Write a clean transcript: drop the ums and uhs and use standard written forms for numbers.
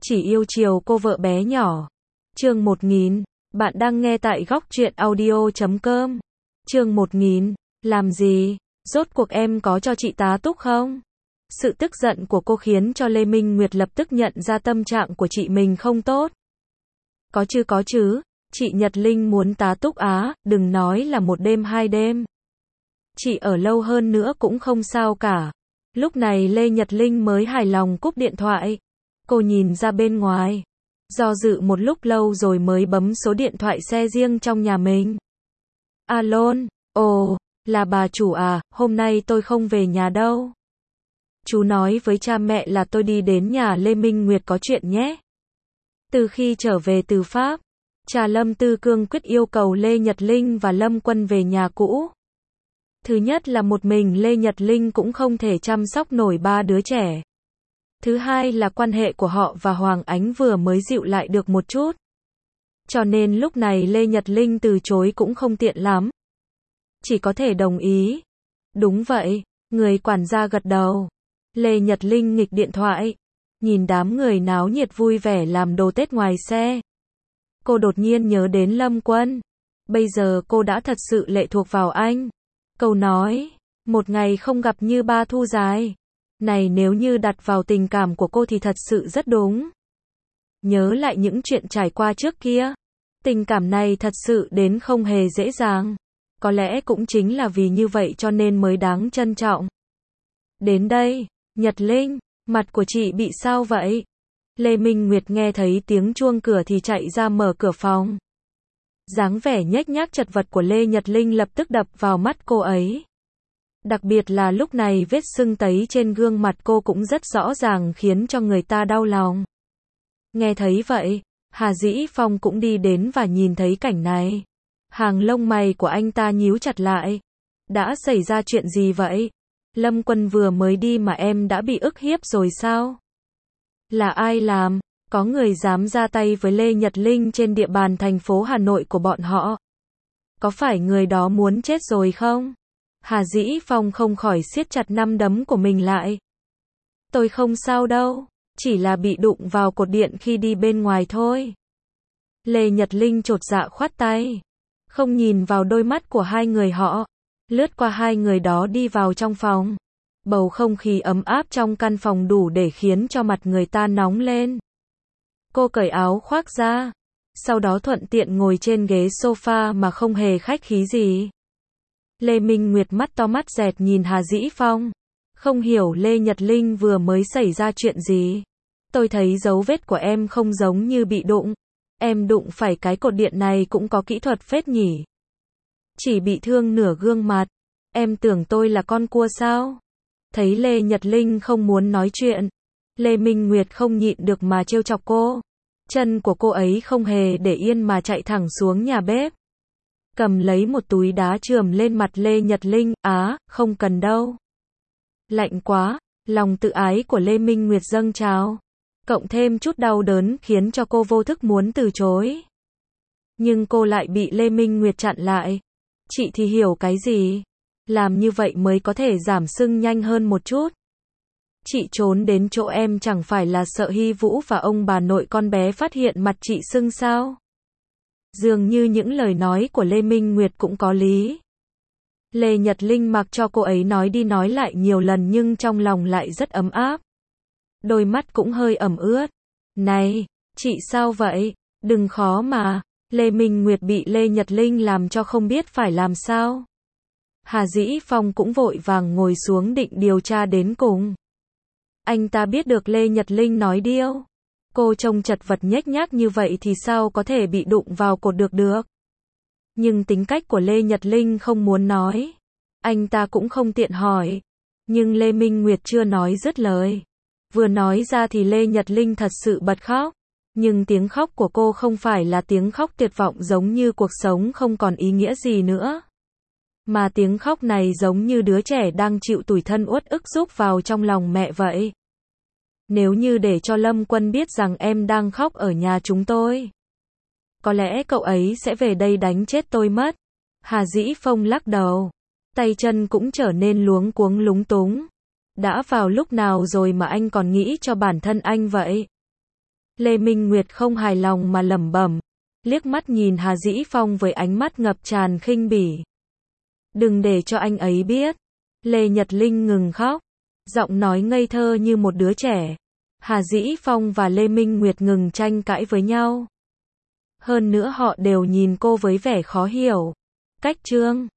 Chỉ yêu chiều cô vợ bé nhỏ. Chương 1000. Bạn đang nghe tại góc truyện audio.com. Chương 1000. Làm gì? Rốt cuộc em có cho chị tá túc không? Sự tức giận của cô khiến cho Lê Minh Nguyệt lập tức nhận ra tâm trạng của chị mình không tốt. Có chứ, chị Nhật Linh muốn tá túc á, đừng nói là 1 đêm 2 đêm. Chị ở lâu hơn nữa cũng không sao cả. Lúc này Lê Nhật Linh mới hài lòng cúp điện thoại. Cô nhìn ra bên ngoài. Do dự một lúc lâu rồi mới bấm số điện thoại xe riêng trong nhà mình. Alo, ồ, là bà chủ à, hôm nay tôi không về nhà đâu. Chú nói với cha mẹ là tôi đi đến nhà Lê Minh Nguyệt có chuyện nhé. Từ khi trở về từ Pháp, cha Lâm Tư cương quyết yêu cầu Lê Nhật Linh và Lâm Quân về nhà cũ. Thứ nhất là một mình Lê Nhật Linh cũng không thể chăm sóc nổi 3 đứa trẻ. Thứ hai là quan hệ của họ và Hoàng Ánh vừa mới dịu lại được một chút. Cho nên lúc này Lê Nhật Linh từ chối cũng không tiện lắm. Chỉ có thể đồng ý. Đúng vậy, người quản gia gật đầu. Lê Nhật Linh nghịch điện thoại. Nhìn đám người náo nhiệt vui vẻ làm đồ Tết ngoài xe. Cô đột nhiên nhớ đến Lâm Quân. Bây giờ cô đã thật sự lệ thuộc vào anh. Câu nói, một ngày không gặp như 3 thu dài. Này nếu như đặt vào tình cảm của cô thì thật sự rất đúng. Nhớ lại những chuyện trải qua trước kia. Tình cảm này thật sự đến không hề dễ dàng. Có lẽ cũng chính là vì như vậy cho nên mới đáng trân trọng. Đến đây, Nhật Linh, mặt của chị bị sao vậy? Lê Minh Nguyệt nghe thấy tiếng chuông cửa thì chạy ra mở cửa phòng. Dáng vẻ nhếch nhác chật vật của Lê Nhật Linh lập tức đập vào mắt cô ấy. Đặc biệt là lúc này vết sưng tấy trên gương mặt cô cũng rất rõ ràng khiến cho người ta đau lòng. Nghe thấy vậy, Hà Dĩ Phong cũng đi đến và nhìn thấy cảnh này. Hàng lông mày của anh ta nhíu chặt lại. Đã xảy ra chuyện gì vậy? Lâm Quân vừa mới đi mà em đã bị ức hiếp rồi sao? Là ai làm? Có người dám ra tay với Lê Nhật Linh trên địa bàn thành phố Hà Nội của bọn họ? Có phải người đó muốn chết rồi không? Hà Dĩ Phong không khỏi siết chặt nắm đấm của mình lại. Tôi không sao đâu, chỉ là bị đụng vào cột điện khi đi bên ngoài thôi. Lê Nhật Linh chột dạ khoát tay. Không nhìn vào đôi mắt của hai người họ. Lướt qua hai người đó đi vào trong phòng. Bầu không khí ấm áp trong căn phòng đủ để khiến cho mặt người ta nóng lên. Cô cởi áo khoác ra. Sau đó thuận tiện ngồi trên ghế sofa mà không hề khách khí gì. Lê Minh Nguyệt mắt to mắt dẹt nhìn Hà Dĩ Phong. Không hiểu Lê Nhật Linh vừa mới xảy ra chuyện gì. Tôi thấy dấu vết của em không giống như bị đụng. Em đụng phải cái cột điện này cũng có kỹ thuật phết nhỉ. Chỉ bị thương nửa gương mặt. Em tưởng tôi là con cua sao? Thấy Lê Nhật Linh không muốn nói chuyện. Lê Minh Nguyệt không nhịn được mà trêu chọc cô. Chân của cô ấy không hề để yên mà chạy thẳng xuống nhà bếp. Cầm lấy một túi đá chườm lên mặt Lê Nhật Linh. Không cần đâu. Lạnh quá, lòng tự ái của Lê Minh Nguyệt dâng trào. Cộng thêm chút đau đớn khiến cho cô vô thức muốn từ chối. Nhưng cô lại bị Lê Minh Nguyệt chặn lại. Chị thì hiểu cái gì? Làm như vậy mới có thể giảm sưng nhanh hơn một chút. Chị trốn đến chỗ em chẳng phải là sợ Hy Vũ và ông bà nội con bé phát hiện mặt chị sưng sao? Dường như những lời nói của Lê Minh Nguyệt cũng có lý. Lê Nhật Linh mặc cho cô ấy nói đi nói lại nhiều lần nhưng trong lòng lại rất ấm áp. Đôi mắt cũng hơi ẩm ướt. Này, chị sao vậy? Đừng khó mà. Lê Minh Nguyệt bị Lê Nhật Linh làm cho không biết phải làm sao. Hà Dĩ Phong cũng vội vàng ngồi xuống định điều tra đến cùng. Anh ta biết được Lê Nhật Linh nói điêu. Cô trông chật vật nhếch nhác như vậy thì sao có thể bị đụng vào cột được. Nhưng tính cách của Lê Nhật Linh không muốn nói. Anh ta cũng không tiện hỏi. Nhưng Lê Minh Nguyệt chưa nói dứt lời. Vừa nói ra thì Lê Nhật Linh thật sự bật khóc. Nhưng tiếng khóc của cô không phải là tiếng khóc tuyệt vọng giống như cuộc sống không còn ý nghĩa gì nữa. Mà tiếng khóc này giống như đứa trẻ đang chịu tủi thân uất ức rúc vào trong lòng mẹ vậy. Nếu như để cho Lâm Quân biết rằng em đang khóc ở nhà chúng tôi, có lẽ cậu ấy sẽ về đây đánh chết tôi mất. Hà Dĩ Phong lắc đầu. Tay chân cũng trở nên luống cuống lúng túng. Đã vào lúc nào rồi mà anh còn nghĩ cho bản thân anh vậy? Lê Minh Nguyệt không hài lòng mà lẩm bẩm, liếc mắt nhìn Hà Dĩ Phong với ánh mắt ngập tràn khinh bỉ. Đừng để cho anh ấy biết. Lê Nhật Linh ngừng khóc, giọng nói ngây thơ như một đứa trẻ. Hà Dĩ Phong và Lê Minh Nguyệt ngừng tranh cãi với nhau. Hơn nữa họ đều nhìn cô với vẻ khó hiểu. Cách Trương